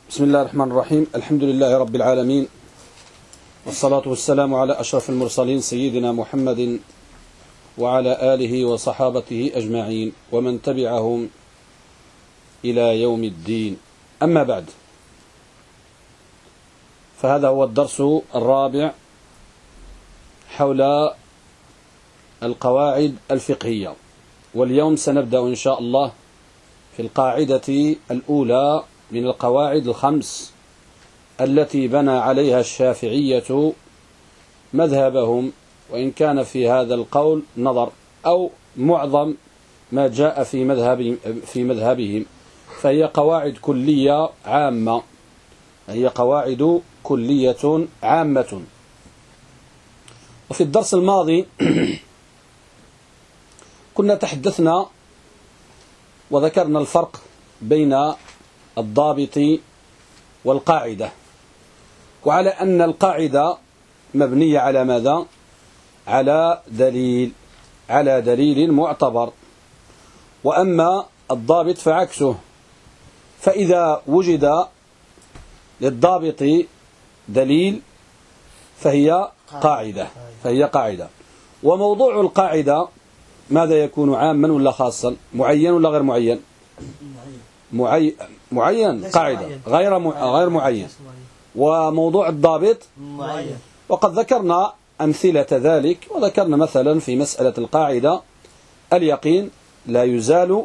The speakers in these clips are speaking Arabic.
بسم الله الرحمن الرحيم. الحمد لله رب العالمين، والصلاة والسلام على أشرف المرسلين سيدنا محمد وعلى آله وصحابته أجمعين ومن تبعهم إلى يوم الدين. أما بعد، فهذا هو الدرس الرابع حول القواعد الفقهية، واليوم سنبدأ إن شاء الله في القاعدة الأولى من القواعد الخمس التي بنى عليها الشافعية مذهبهم، وإن كان في هذا القول نظر أو معظم ما جاء في مذهبهم، فهي قواعد كلية عامة، هي قواعد كلية عامة. وفي الدرس الماضي كنا تحدثنا وذكرنا الفرق بين الضابط والقاعدة، وعلى أن القاعدة مبنية على ماذا؟ على دليل معتبر، وأما الضابط فعكسه. فإذا وجد للضابط دليل فهي قاعدة. وموضوع القاعدة ماذا يكون؟ عاما ولا خاصا؟ معين ولا غير معين؟ معين قاعدة غير معين. وموضوع الضابط معين. وقد ذكرنا أمثلة ذلك، وذكرنا مثلا في مسألة القاعدة اليقين لا يزال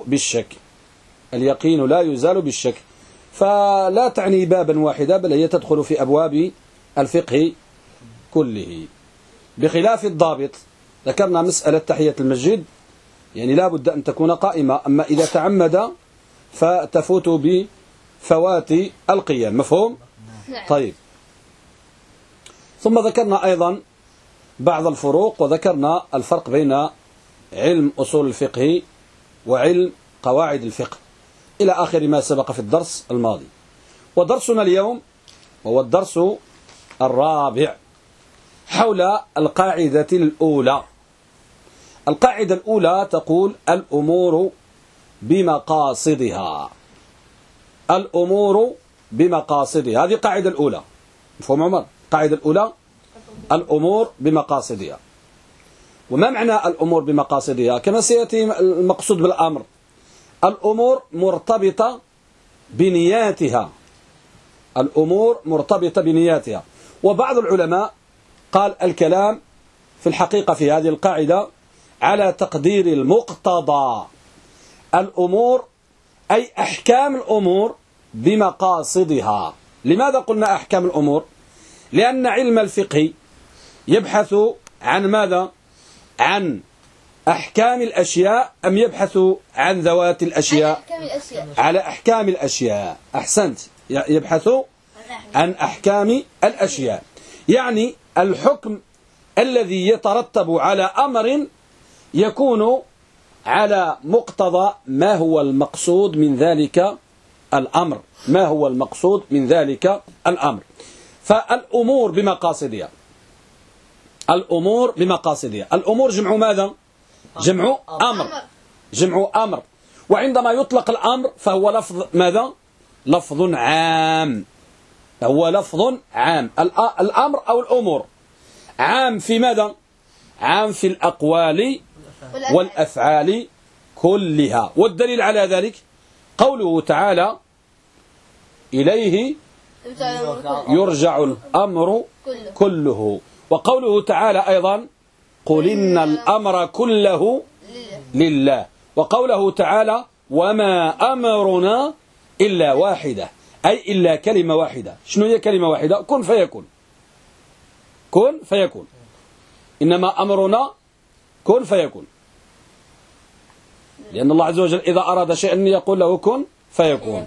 بالشك، فلا تعني بابا واحدا، بل هي تدخل في أبواب الفقه كله، بخلاف الضابط. ذكرنا مسألة تحية المسجد، يعني لا بد أن تكون قائمة، أما إذا تعمد فتفوت بفوات القيام. مفهوم؟ طيب، ثم ذكرنا أيضا بعض الفروق، وذكرنا الفرق بين علم أصول الفقه وعلم قواعد الفقه إلى آخر ما سبق في الدرس الماضي. ودرسنا اليوم هو الدرس الرابع حول القاعدة الأولى. القاعدة الأولى تقول الأمور بمقاصدها. هذه القاعدة الأولى. مفهوم عمر؟ القاعدة الأولى الأمور بمقاصدها. وما معنى الأمور بمقاصدها؟ كما سيأتي المقصود بالأمر، الأمور مرتبطة بنياتها. وبعض العلماء قال الكلام في الحقيقة في هذه القاعدة على تقدير المقتضى. الأمور أي أحكام الأمور بمقاصدها. لماذا قلنا أحكام الأمور؟ لأن علم الفقه يبحث عن ماذا؟ عن أحكام الأشياء، أم يبحث عن ذوات الأشياء؟ على أحكام الأشياء. أحسنت، يبحث عن أحكام الأشياء، يعني الحكم الذي يترتب على أمر يكون على مقتضى ما هو المقصود من ذلك الأمر. فالأمور بمقاصدها. الأمور جمع ماذا؟ جمع أمر. وعندما يطلق الأمر فهو لفظ ماذا؟ لفظ عام. الأمر أو الأمور عام في ماذا؟ عام في الأقوال والأفعال كلها. والدليل على ذلك قوله تعالى إليه يرجع الأمر كله. وقوله تعالى أيضا قل إن الأمر كله لله. وقوله تعالى وما أمرنا إلا واحدة، أي إلا كلمة واحدة. شنو هي كلمة واحدة؟ كن فيكون. إنما أمرنا كن فيكون، لأن الله عز وجل إذا أراد شيئا يقول له كن فيكون.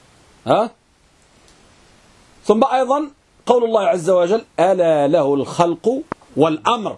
ثم أيضا قول الله عز وجل ألا له الخلق والأمر.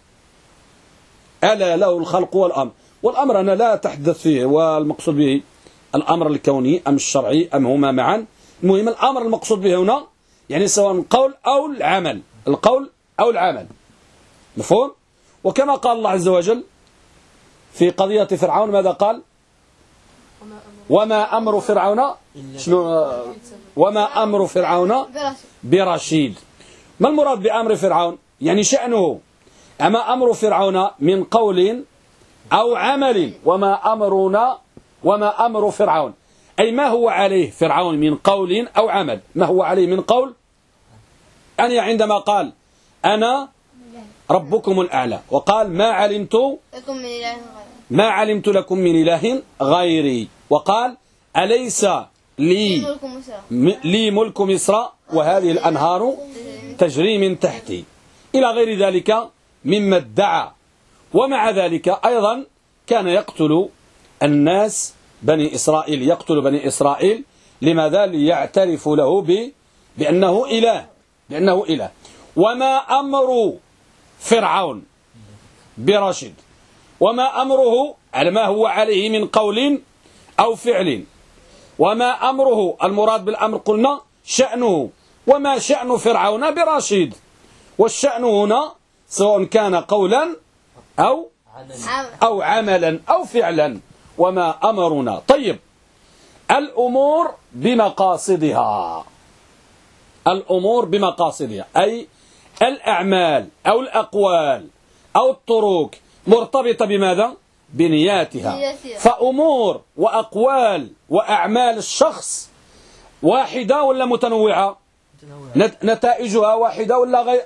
والأمر أنا لا تحدث فيه، والمقصود به الأمر الكوني أم الشرعي أم هما معا. المهم الأمر المقصود به هنا يعني سواء القول أو العمل. مفهوم؟ وكما قال الله عز وجل في قضية فرعون، ماذا قال؟ وما أمر فرعون شنو وما أمر فرعون برشيد. ما المراد بأمر فرعون؟ يعني شأنه. أما أمر فرعون من قول أو عمل، وما أمرنا وما أمر فرعون أي ما هو عليه فرعون من قول أو عمل. ما هو عليه من قول، يعني عندما قال أنا ربكم الأعلى، وقال ما علمت لكم من إله غيري، وقال أليس لي ملك مصر وهذه الأنهار تجري من تحتي، إلى غير ذلك مما ادعى. ومع ذلك أيضا كان يقتل الناس بني إسرائيل. لماذا؟ ليعترفوا له بأنه إله. وما أمر فرعون برشد، وما أمره على ما هو عليه من قول أو فعل، وما أمره المراد بالأمر قلنا شأنه، وما شأن فرعون برشيد. والشأن هنا سواء كان قولا أو عملا أو فعلا. وما أمرنا. طيب، الأمور بمقاصدها أي الأعمال أو الأقوال أو الطرق مرتبطة بماذا؟ بنياتها. فأمور وأقوال وأعمال الشخص واحدة ولا متنوعة؟ نتائجها واحدة ولا غير؟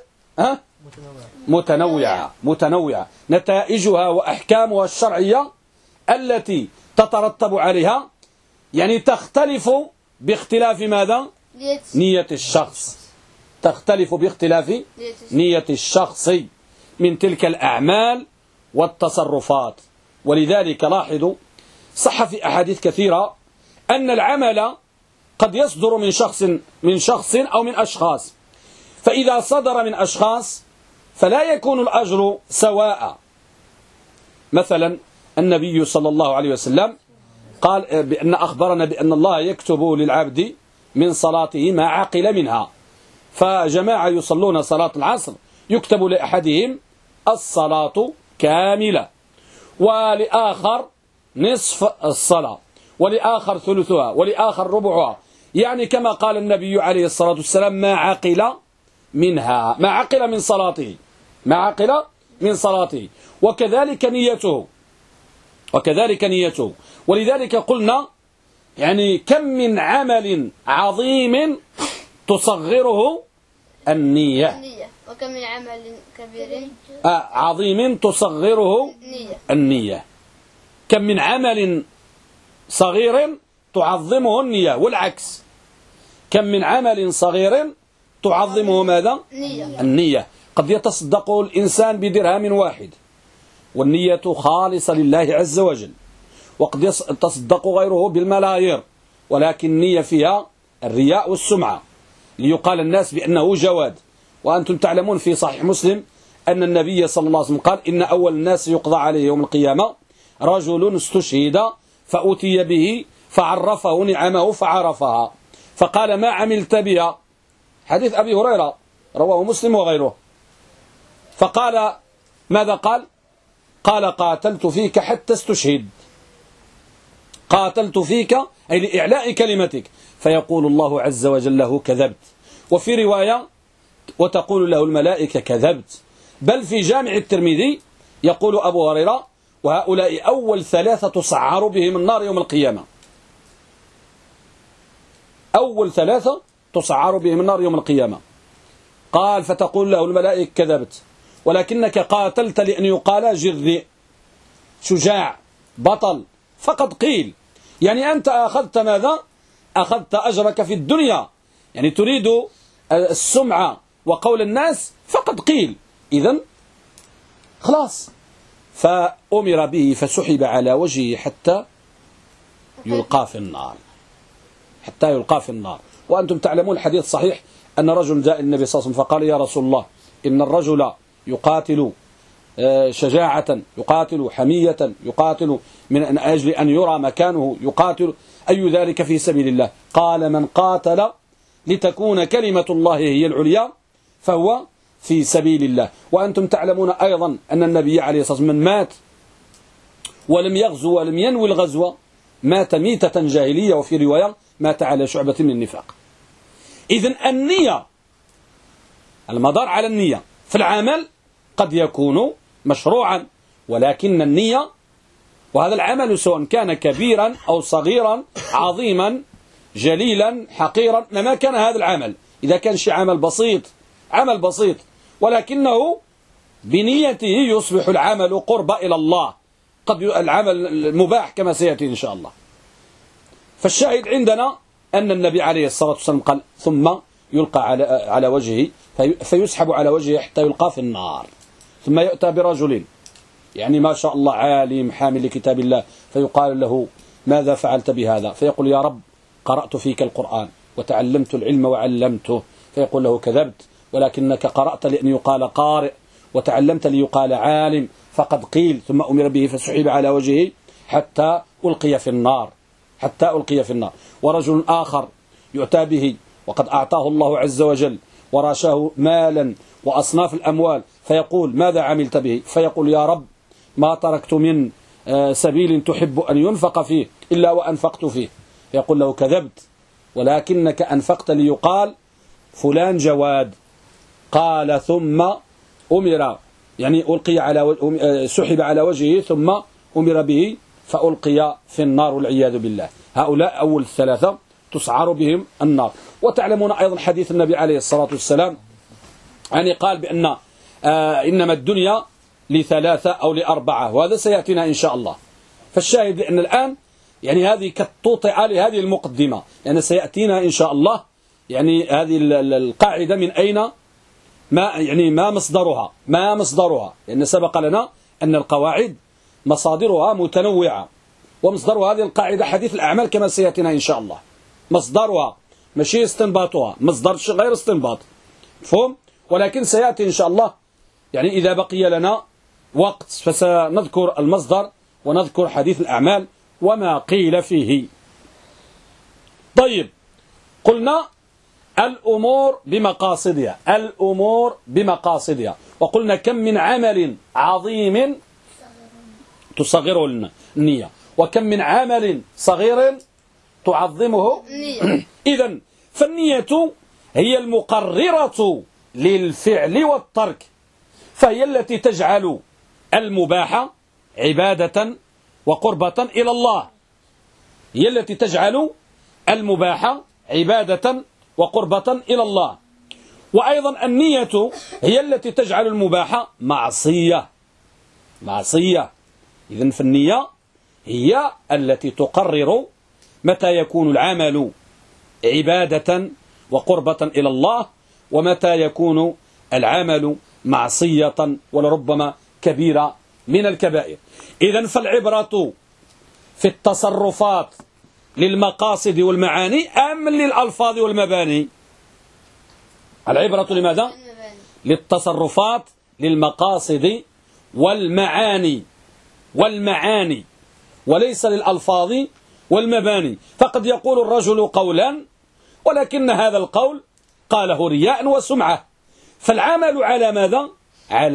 متنوعة. نتائجها وأحكامها الشرعية التي تترتب عليها يعني تختلف باختلاف ماذا؟ نية الشخص. تختلف باختلاف نية الشخص من تلك الأعمال والتصرفات. ولذلك لاحظوا صح في أحاديث كثيرة أن العمل قد يصدر من شخص أو من أشخاص، فإذا صدر من أشخاص فلا يكون الأجر سواء. مثلا النبي صلى الله عليه وسلم قال أخبرنا بأن الله يكتب للعبد من صلاته ما عقل منها. فجماعة يصلون صلاة العصر يكتب لأحدهم الصلاة كاملة، ولآخر نصف الصلاة، ولآخر ثلثها، ولآخر ربعها. يعني كما قال النبي عليه الصلاة والسلام ما عقل من صلاته. وكذلك نيته. ولذلك قلنا يعني كم من عمل عظيم تصغره النية، وكم من عمل كبير عظيم تصغره النية. كم من عمل صغير تعظمه النية، والعكس كم من عمل صغير تعظمه ماذا؟ النية. قد يتصدق الإنسان بدرهم واحد والنية خالصة لله عز وجل، وقد يتصدق غيره بالملايير ولكن النية فيها الرياء والسمعة ليقال الناس بأنه جواد. وأنتم تعلمون في صحيح مسلم أن النبي صلى الله عليه وسلم قال إن أول الناس يقضى عليه يوم القيامة رجل استشهد فأتي به فعرفه نعمه فعرفها فقال ما عملت بها، حديث أبي هريرة رواه مسلم وغيره. فقال ماذا قال؟ قال قاتلت فيك حتى استشهد، قاتلت فيك أي لإعلاء كلمتك. فيقول الله عز وجل له كذبت، وفي رواية وتقول له الملائكة كذبت. بل في جامع الترمذي يقول أبو هريرة وهؤلاء أول ثلاثة تصعر بهم النار يوم القيامة. أول ثلاثة تصعر بهم النار يوم القيامة. قال فتقول له الملائكة كذبت، ولكنك قاتلت لأن يقال جرئ شجاع بطل فقد قيل. يعني أنت أخذت ماذا؟ أخذت أجرك في الدنيا، يعني تريد السمعة وقول الناس فقد قيل. إذن خلاص فأمر به فسحب على وجهه حتى يلقى في النار. وأنتم تعلمون الحديث صحيح أن رجل جاء النبي صلى الله عليه وسلم فقال يا رسول الله إن الرجل يقاتل شجاعة، يقاتل حمية، يقاتل من أجل أن يرى مكانه، يقاتل أي ذلك في سبيل الله؟ قال من قاتل لتكون كلمة الله هي العليا فهو في سبيل الله. وأنتم تعلمون أيضا أن النبي عليه الصلاة والسلام من مات ولم يغزو ولم ينوي الغزو مات ميتة جاهلية، وفي رواية مات على شعبة من النفاق. إذن النية، المدار على النية في العمل قد يكون مشروعا، ولكن النية، وهذا العمل سواء كان كبيرا أو صغيرا، عظيما جليلا حقيرا، ما كان هذا العمل، إذا كان شيء عمل بسيط ولكنه بنيته يصبح العمل قرب إلى الله، قد العمل المباح كما سيأتي إن شاء الله. فالشاهد عندنا أن النبي عليه الصلاة والسلام قال ثم يلقى على وجهه، فيسحب على وجهه حتى يلقى في النار، ثم يؤتى برجل يعني ما شاء الله عالم حامل لكتاب الله، فيقال له ماذا فعلت بهذا؟ فيقول يا رب قرأت فيك القرآن وتعلمت العلم وعلمته. فيقول له كذبت، ولكنك قرأت لأن يقال قارئ، وتعلمت ليقال عالم، فقد قيل. ثم أمر به فسحب على وجهه حتى ألقي في النار، ورجل آخر يؤتى به وقد أعطاه الله عز وجل وراشاه مالا وأصناف الأموال، فيقول ماذا عملت به؟ فيقول يا رب ما تركت من سبيل تحب أن ينفق فيه إلا وأنفقت فيه. فيقول له كذبت، ولكنك أنفقت ليقال فلان جواد. قال ثم أمر يعني سحب على وجهه، ثم أمر به فألقي في النار والعياذ بالله. هؤلاء أول الثلاثة تسعر بهم النار. وتعلمون أيضا حديث النبي عليه الصلاة والسلام، يعني قال بأن إنما الدنيا لثلاثة أو لأربعة، وهذا سيأتينا إن شاء الله. فالشاهد لأن الآن يعني هذه كالتوطئة لهذه المقدمة، يعني سيأتينا إن شاء الله يعني هذه القاعدة من أين ما مصدرها، لأن سبق لنا أن القواعد مصادرها متنوعة، ومصدر هذه القاعدة حديث الأعمال كما سيأتينا إن شاء الله. مصدرها ماشي استنباطها، مصدر غير استنباط، مفهوم؟ ولكن سيأتي إن شاء الله يعني إذا بقي لنا وقت فسنذكر المصدر ونذكر حديث الأعمال وما قيل فيه. طيب، قلنا الأمور بمقاصدها، وقلنا كم من عمل عظيم تصغره النية، وكم من عمل صغير تعظمه. إذن فالنية هي المقررة للفعل والترك، فهي التي تجعل المباح عبادة وقربة إلى الله، هي التي تجعل المباح عبادة وقربة إلى الله. وأيضا النية هي التي تجعل المباح معصية. إذن فالنية هي التي تقرر متى يكون العمل عبادة وقربة إلى الله، ومتى يكون العمل معصية ولربما كبيرة من الكبائر. إذن فالعبرة في التصرفات للمقاصد والمعاني أم للألفاظ والمباني؟ العبرة لماذا؟ للتصرفات للمقاصد والمعاني وليس للألفاظ والمباني. فقد يقول الرجل قولا ولكن هذا القول قاله رياء وسمعة، فالعمل على ماذا؟ على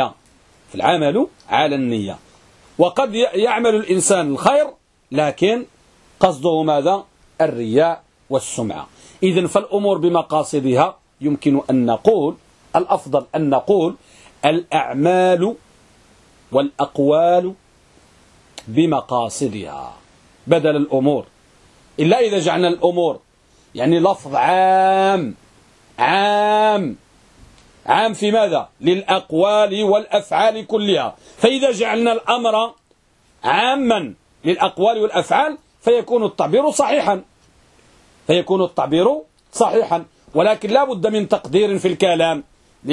النية. وقد يعمل الإنسان الخير لكن قصده ماذا؟ الرياء والسمعة. إذن فالأمور بمقاصدها يمكن أن نقول، الأفضل أن نقول الأعمال والأقوال بمقاصدها بدل الأمور، إلا إذا جعلنا الأمور يعني لفظ عام في ماذا؟ للأقوال والأفعال كلها. فإذا جعلنا الأمر عاما للأقوال والأفعال فيكون التعبير صحيحا، ولكن لا بد من تقدير في الكلام،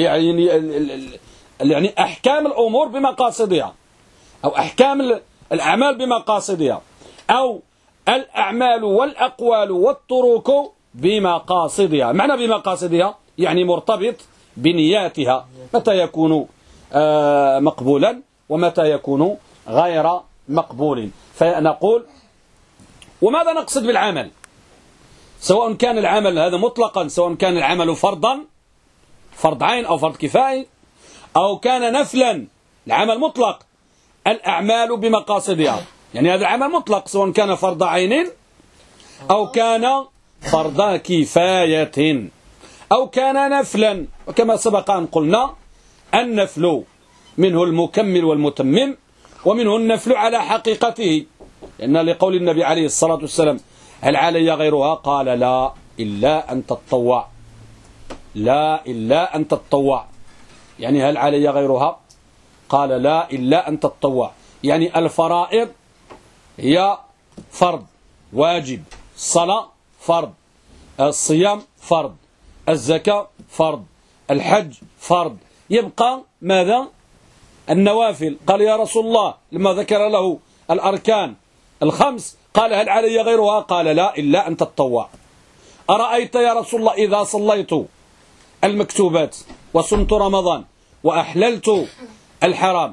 يعني أحكام الأمور بمقاصدها، أو أحكام الأعمال بمقاصدها، أو الأعمال والأقوال والطرق بمقاصدها. معنى بمقاصدها يعني مرتبط بنياتها، متى يكون مقبولا ومتى يكون غير مقبول. فنقول وماذا نقصد بالعمل؟ سواء كان العمل هذا مطلقا، سواء كان العمل فرض عين أو فرض كفاية، أو كان نفلا العمل مطلق. الأعمال بمقاصدها يعني هذا العمل مطلق سواء كان فرض عين أو كان فرض كفاية أو كان نفلا. وكما سبق أن قلنا النفل منه المكمل والمتمم ومنه النفل على حقيقته، لأن لقول النبي عليه الصلاة والسلام هل علي غيرها؟ قال لا إلا أن تتطوع. لا إلا أن تتطوع، يعني هل علي غيرها؟ قال لا إلا أن تتطوع، يعني الفرائض هي فرض واجب، الصلاة فرض، الصيام فرض، الزكاة فرض، الحج فرض، يبقى ماذا؟ النوافل. قال يا رسول الله لما ذكر له الأركان الخمس قال هل علي غيرها؟ قال لا إلا أن تتطوع. أرأيت يا رسول الله إذا صليت المكتوبات وصمت رمضان وأحللت الحرام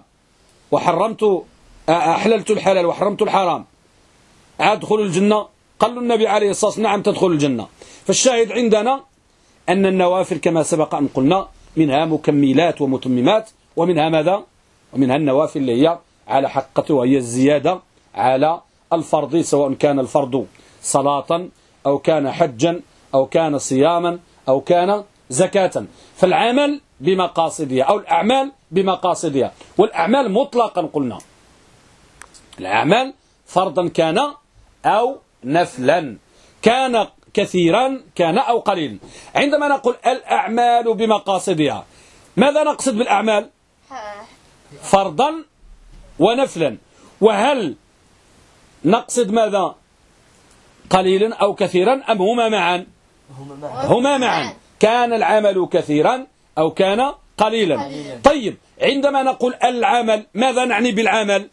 أحللت الحلال وحرمت الحرام أدخل الجنة؟ قال النبي عليه الصلاة والسلام نعم تدخل الجنة. فالشاهد عندنا أن النوافل كما سبق أن قلنا منها مكملات ومتممات، ومنها ماذا؟ ومنها النوافل اللي هي على حقته، وهي الزيادة على الفرض، سواء كان الفرض صلاة أو كان حجا أو كان صياما أو كان زكاة. فالعمل بمقاصدها أو الأعمال بمقاصدها، والأعمال مطلقا قلنا الأعمال فرضا كان أو نفلا، كان كثيرا كان أو قليلا. عندما نقول الأعمال بمقاصدها ماذا نقصد بالأعمال؟ فرضا ونفلا. وهل نقصد ماذا؟ قليلا أو كثيرا أم هما معا؟ هما معا، كان العمل كثيرا أو كان قليلا. طيب عندما نقول العمل ماذا نعني بالعمل؟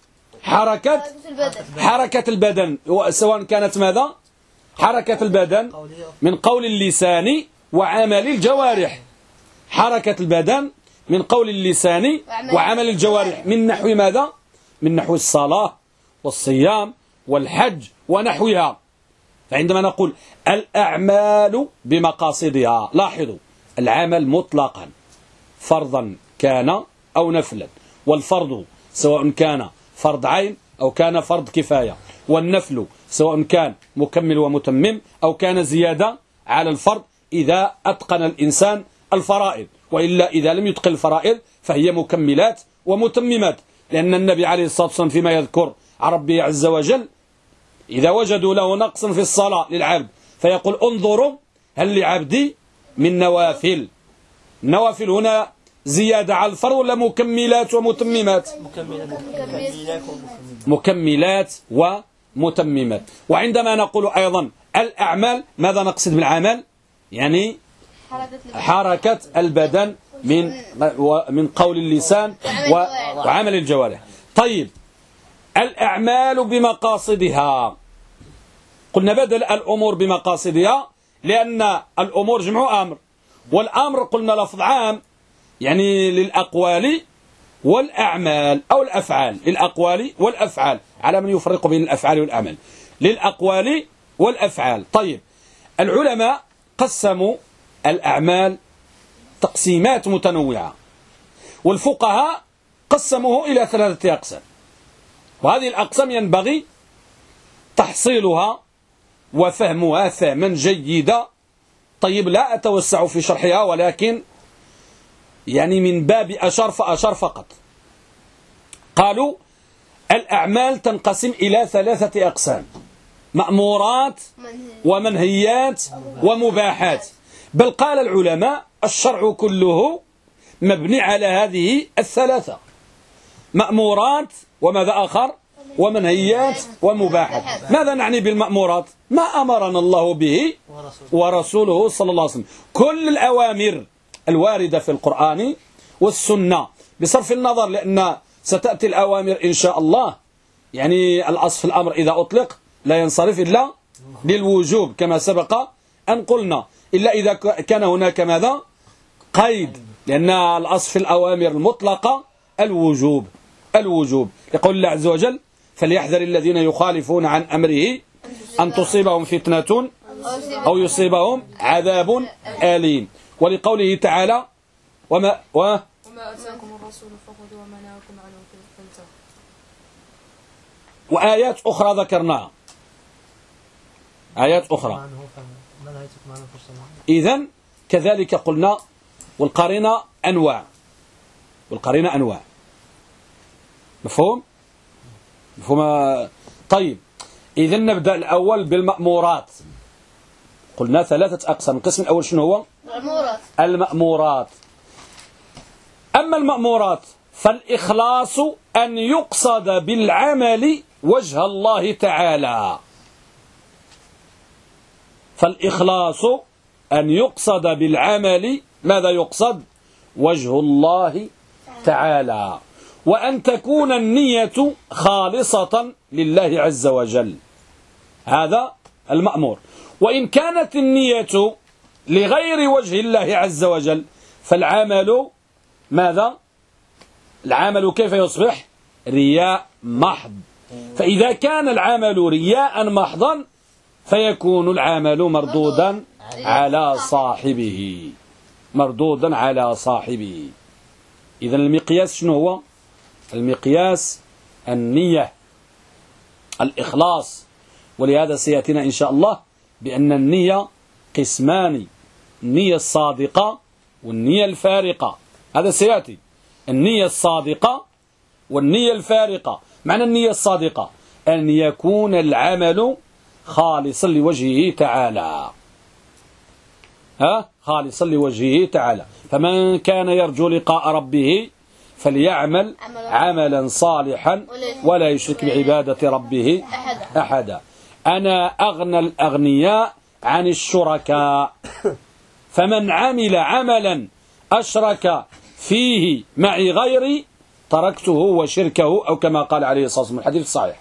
حركة البدن، سواء كانت ماذا؟ حركة البدن من قول اللسان وعمل الجوارح. حركة البدن من قول اللسان وعمل الجوارح، من نحو ماذا؟ من نحو الصلاة والصيام والحج ونحوها. فعندما نقول الأعمال بمقاصدها، لاحظوا العمل مطلقا فرضا كان أو نفلا، والفرض سواء كان فرض عين أو كان فرض كفاية، والنفل سواء كان مكمل ومتمم أو كان زيادة على الفرض إذا أتقن الإنسان الفرائض، وإلا إذا لم يتقن الفرائض فهي مكملات ومتممات. لأن النبي عليه الصلاة والسلام فيما يذكر عن ربه عز وجل إذا وجدوا له نقص في الصلاة للعبد فيقول انظروا هل لعبدي من نوافل. النوافل هنا زيادة على الفرض ولا مكملات ومتممات؟ مكملات ومتممات. وعندما نقول أيضا الأعمال ماذا نقصد بالعمل؟ يعني حركة البدن من قول اللسان وعمل الجوارح. طيب الأعمال بمقاصدها، قلنا بدل الأمور بمقاصدها لأن الأمور جمع أمر، والأمر قلنا لفظ عام يعني للأقوال والأعمال أو الأفعال، للأقوال والأفعال على من يفرق بين الأفعال والأعمال، للأقوال والأفعال. طيب العلماء قسموا الأعمال تقسيمات متنوعة، والفقهاء قسموه إلى 3 أقسام، وهذه الأقسام ينبغي تحصيلها وفهمها فهما جيدا. طيب لا أتوسع في شرحها، ولكن يعني من باب أشار فأشار فقط. قالوا الأعمال تنقسم إلى 3 أقسام: مأمورات ومنهيات ومباحات. بل قال العلماء الشرع كله مبني على هذه 3: مأمورات وماذا آخر؟ ومنهيات ومباحات. ماذا نعني بالمأمورات؟ ما أمرنا الله به ورسوله صلى الله عليه وسلم، كل الأوامر الواردة في القرآن والسنة، بصرف النظر لأن ستأتي الأوامر إن شاء الله، يعني الأصل في الأمر إذا أطلق لا ينصرف إلا للوجوب كما سبق أن قلنا، إلا إذا كان هناك ماذا؟ قيد، لأن الأصل في الأوامر المطلقة الوجوب. يقول الله عز وجل: فليحذر الذين يخالفون عن أمره أن تصيبهم فتنة أو يصيبهم عذاب أليم. ولقوله تعالى: وما أتاكم الرسول فخذوه وما نهاكم عنه فانتهوا. وآيات أخرى ذكرناها، آيات أخرى. إذن كذلك قلنا والقرينة أنواع، والقرينة أنواع. مفهوم؟ مفهوم؟ طيب إذن نبدأ الأول بالمأمورات. قلنا ثلاثة أقسام. القسم الأول شنو هو؟ المأمورات. أما المأمورات فالإخلاص أن يقصد بالعمل وجه الله تعالى. فالإخلاص أن يقصد بالعمل ماذا يقصد؟ وجه الله تعالى، وأن تكون النية خالصة لله عز وجل. هذا المأمور. وإن كانت النية لغير وجه الله عز وجل فالعمل ماذا؟ العمل كيف يصبح؟ رياء محض. فإذا كان العمل رياء محضا فيكون العمل مردودا على صاحبه، مردودا على صاحبه. إذن المقياس شنو هو؟ المقياس النية، الإخلاص. ولهذا سيأتينا إن شاء الله بأن النية قسمان: النية الصادقة والنية الفارقة. هذا سيأتي، النية الصادقة والنية الفارقة. معنى النية الصادقة أن يكون العمل خالصا لوجهه تعالى، خالصا لوجهه تعالى. فمن كان يرجو لقاء ربه فليعمل عملا صالحا ولا يشرك بعبادة ربه أحدا. أنا أغنى الأغنياء عن الشركاء، فمن عمل عملا أشرك فيه معي غيري تركته وشركه، أو كما قال عليه الصلاة والسلام الحديث الصحيح.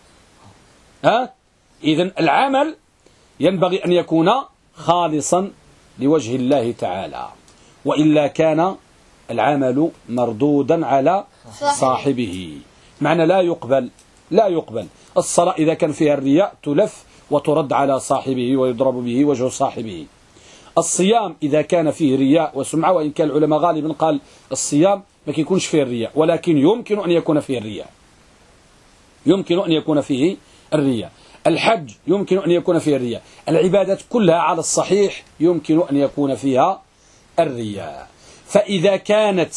إذن العمل ينبغي أن يكون خالصا لوجه الله تعالى، وإلا كان العمل مردودا على صاحبه. معنى لا يقبل الصلاة إذا كان فيها الرياء تلف وترد على صاحبه ويضرب به وجه صاحبه. الصيام إذا كان فيه رياء وسمعة، وإن كان العلماء غالبا قال الصيام ما يكونش فيه الرياء، ولكن يمكن أن يكون فيه الرياء، يمكن أن يكون فيه الرياء. الحج يمكن أن يكون فيه الرياء. العبادات كلها على الصحيح يمكن أن يكون فيها الرياء. فإذا كانت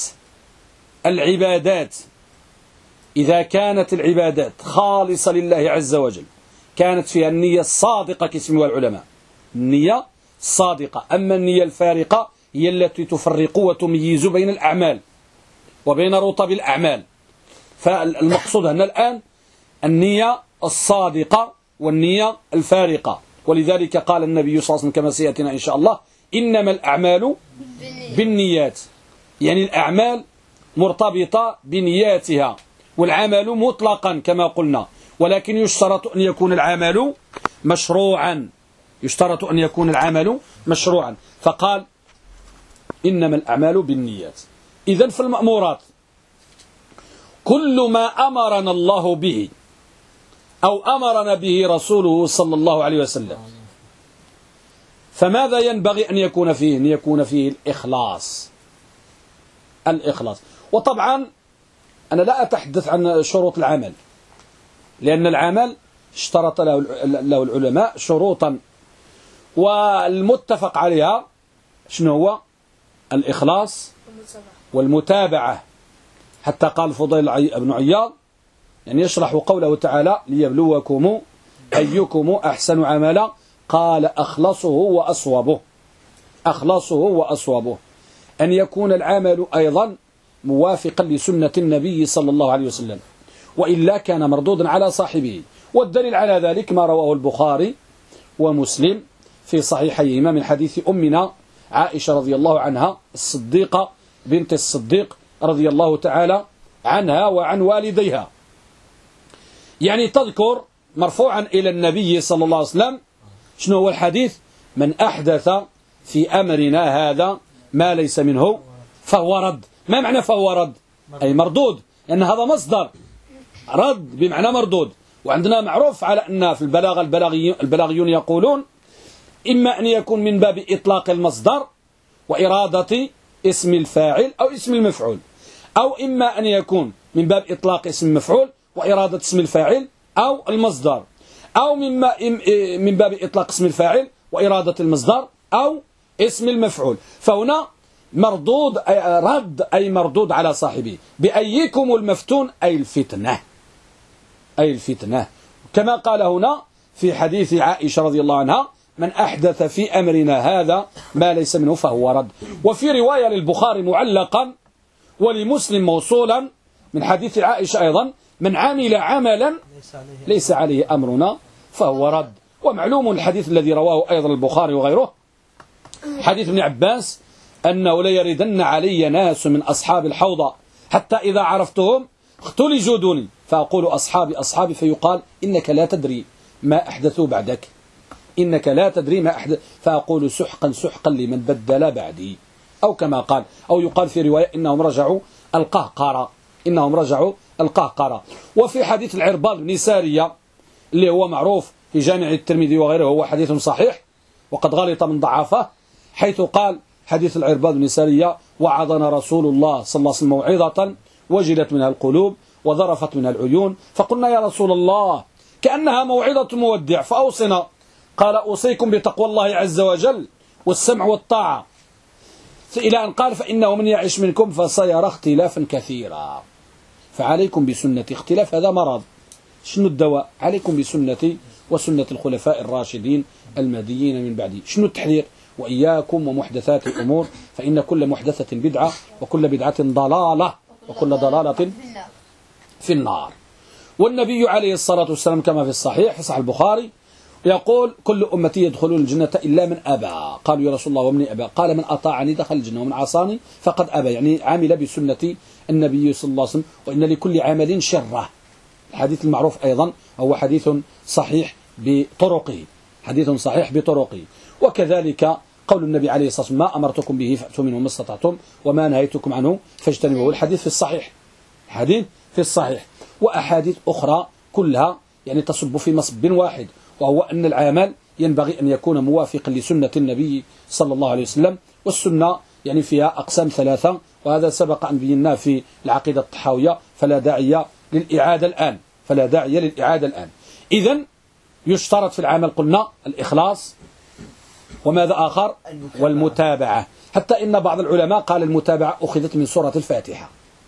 العبادات خالصة لله عز وجل، كانت فيها النية الصادقة كيسموها العلماء، النية الصادقة. أما النية الفارقة هي التي تفرق وتميز بين الأعمال وبين رطب الأعمال. فالمقصود هنا الآن النية الصادقة والنية الفارقة. ولذلك قال النبي صلى الله عليه وسلم كما سيأتينا إن شاء الله: إنما الأعمال بالنيات. يعني الأعمال مرتبطة بنياتها، والعمل مطلقا كما قلنا، ولكن يشترط أن يكون العمل مشروعا، يشترط أن يكون العمل مشروعا. فقال: إنما الأعمال بالنيات. إذن في المأمورات كل ما أمرنا الله به أو أمرنا به رسوله صلى الله عليه وسلم، فماذا ينبغي أن يكون فيه؟ أن يكون فيه الإخلاص. وطبعا أنا لا أتحدث عن شروط العمل، لأن العمل اشترط له العلماء شروطا، والمتفق عليها شنو هو؟ الإخلاص والمتابعة. حتى قال الفضيل بن عياض يعني يشرح قوله تعالى: ليبلوكم أيكم أحسن عملا، قال: أخلصه وأصوبه. أخلصه وأصوبه أن يكون العمل أيضا موافقا لسنة النبي صلى الله عليه وسلم، وإلا كان مردودا على صاحبه. والدليل على ذلك ما رواه البخاري ومسلم في صحيحيهما من حديث أمنا عائشة رضي الله عنها الصديقة بنت الصديق رضي الله تعالى عنها وعن والديها، يعني تذكر مرفوعا إلى النبي صلى الله عليه وسلم. شنو هو الحديث؟ من أحدث في أمرنا هذا ما ليس منه فهو رد. ما معنى فهو رد؟ أي مردود، لأن هذا مصدر رد بمعنى مردود. وعندنا معروف على أن في البلاغة البلاغيون يقولون: إما أن يكون من باب إطلاق المصدر وإرادة اسم الفاعل أو اسم المفعول، أو إما أن يكون من باب إطلاق اسم المفعول وإرادة اسم الفاعل أو المصدر، أو من باب إطلاق اسم الفاعل وإرادة المصدر، أو اسم المفعول. فهنا مردود رد أي مردود على صاحبه. بأيكم المفتون أي الفتنة، أي الفتنة، كما قال هنا في حديث عائشة رضي الله عنها: من أحدث في أمرنا هذا ما ليس منه فهو رد. وفي رواية للبخاري معلقا ولمسلم موصولا من حديث عائشة أيضا: من عمل عملا ليس عليه أمرنا فهو رد. ومعلوم الحديث الذي رواه أيضا البخاري وغيره، حديث ابن عباس: أنه ليردن علي ناس من أصحاب الحوضة حتى إذا عرفتهم اختلجوا دوني فأقول أصحابي أصحابي، فيقال إنك لا تدري ما أحدثوا بعدك، إنك لا تدري ما أحدث، فأقول سحقا سحقا لمن بدل بعدي، أو كما قال، أو يقال في رواية إنهم رجعوا القهقرة، إنهم رجعوا القهقرة. وفي حديث العرباض بن سارية اللي هو معروف في جامع الترمذي وغيره، هو حديث صحيح وقد غلط من ضعفه، حيث قال حديث العرباض بن سارية: وعظنا رسول الله صلى الله عليه وسلم موعظة وجلت منها القلوب وذرفت منها العيون، فقلنا يا رسول الله كأنها موعظة مودع فأوصنا. قال: أوصيكم بتقوى الله عز وجل والسمع والطاعة، إلى أن قال: فإنه من يعيش منكم فسيرى اختلافا كثيرا فعليكم بسنتي. اختلاف هذا مرض، شنو الدواء؟ عليكم بسنتي وسنة الخلفاء الراشدين المهديين من بعدي. شنو التحذير؟ وإياكم ومحدثات الأمور فإن كل محدثة بدعة وكل بدعة ضلالة وكل ضلالة في النار. والنبي عليه الصلاة والسلام كما في الصحيح في صحيح البخاري يقول: كل أمتي يدخلون الجنة إلا من أبى. قالوا: يا رسول الله ومن أبى؟ قال: من أطاعني دخل الجنة ومن عصاني فقد أبى، يعني عامل بسنة النبي صلى الله عليه وسلم، وإن لكل عمل شرة. الحديث المعروف أيضا هو حديث صحيح بطرقه، حديث صحيح بطرقه. وكذلك قول النبي عليه الصلاة والسلام: ما أمرتكم به فأتوا منه ما استطعتم وما نهيتكم عنه فاجتنبوه. الحديث في الصحيح، الحديث في الصحيح. وأحاديث أخرى كلها يعني تصب في مصب واحد، وهو أن العمل ينبغي أن يكون موافقا لسنة النبي صلى الله عليه وسلم. والسنة يعني فيها أقسام ثلاثة، وهذا سبق أن بيناه في العقيدة الطحاوية، فلا داعي للإعادة الآن، فلا داعي للإعادة الآن. إذن يشترط في العمل قلنا الإخلاص، وماذا آخر؟ والمتابعة. حتى إن بعض العلماء قال المتابعة أخذت من سورة الفاتحة،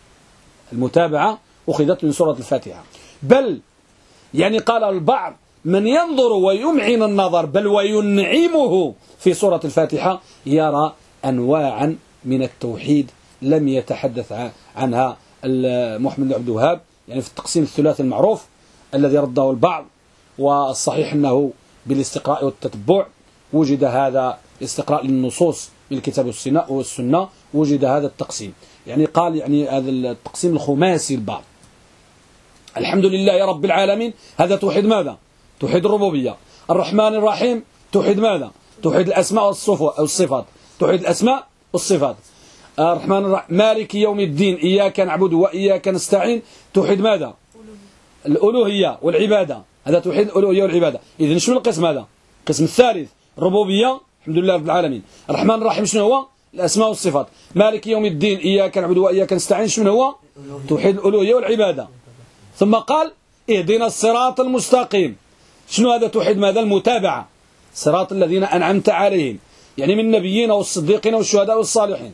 المتابعة أخذت من سورة الفاتحة، بل يعني قال البعض من ينظر ويمعن النظر بل وينعمه في سورة الفاتحة يرى أنواعا من التوحيد لم يتحدث عنها محمد بن عبد الوهاب، يعني في التقسيم الثلاثي المعروف الذي رده البعض. والصحيح أنه بالاستقراء والتتبع وجد هذا استقراء للنصوص من الكتاب والسنة، وجد هذا التقسيم، يعني قال يعني هذا التقسيم الخماسي البعض. الحمد لله يا رب العالمين، هذا توحيد ماذا؟ توحيد الربوبية. الرحمن الرحيم توحيد ماذا؟ توحيد الأسماء والصفات، توحيد الأسماء والصفات. الرحمن الرحيم مالك يوم الدين إياك نعبد وإياك نستعين، توحيد ماذا؟ الألوهية والعبادة، هذا توحيد الألوهية والعبادة. إذن شنو القسم هذا؟ القسم الثالث الربوبية، الحمد لله رب العالمين. الرحمن الرحيم شنو هو؟ الأسماء والصفات. مالك يوم الدين إياك نعبد وإياك نستعين شنو هو؟ توحيد الألوهية والعبادة. ثم قال اهدنا الصراط المستقيم، شنو هذا؟ توحيد ماذا؟ المتابعة، صراط الذين أنعمت عليهم، يعني من النبيين والصديقين والشهداء والصالحين،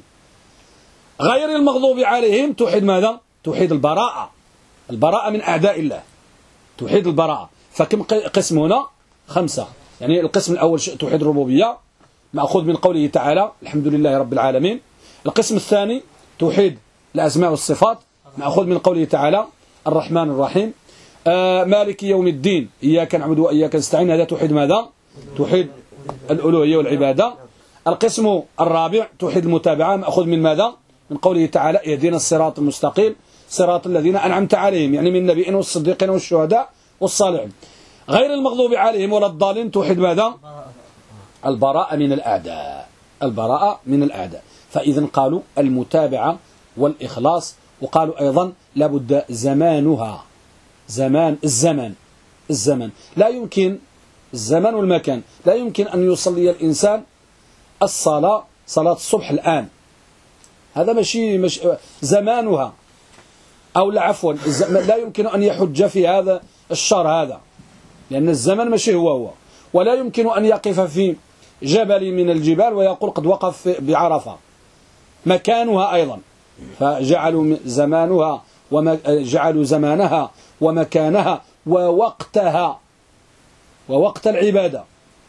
غير المغضوب عليهم. توحيد ماذا؟ توحيد البراءة، البراءة من أعداء الله، توحيد البراءة. فكم قسم هنا؟ 5. يعني القسم الأول توحيد الربوبية مأخوذ من قوله تعالى الحمد لله رب العالمين. القسم الثاني توحيد الأسماء والصفات مأخوذ من قوله تعالى الرحمن الرحيم. مالك يوم الدين إياك نعبد وإياك نستعين، هذا توحيد ماذا؟ توحيد الألوهية والعبادة. القسم الرابع توحيد المتابعة مأخوذ من ماذا؟ من قوله تعالى اهدنا الصراط المستقيم صراط الذين أنعمت عليهم، يعني من النبيين والصديقين والشهداء والصالحين، غير المغضوب عليهم ولا الضالين. توحيد ماذا؟ البراءة من الأعداء، البراءة من الأعداء. فإذا قالوا المتابعة والإخلاص، وقالوا أيضا لابد زمانها، زمان الزمن لا يمكن، الزمان والمكان لا يمكن أن يصلي الإنسان الصلاة صلاة الصبح الآن، هذا مش زمانها، أو لا عفوا لا يمكن أن يحج في هذا الشر هذا، لأن الزمن ماشي هو، ولا يمكن أن يقف في جبل من الجبال ويقول قد وقف بعرفة، مكانها أيضا، فجعلوا زمانها جعلوا زمانها ومكانها ووقتها ووقت العبادة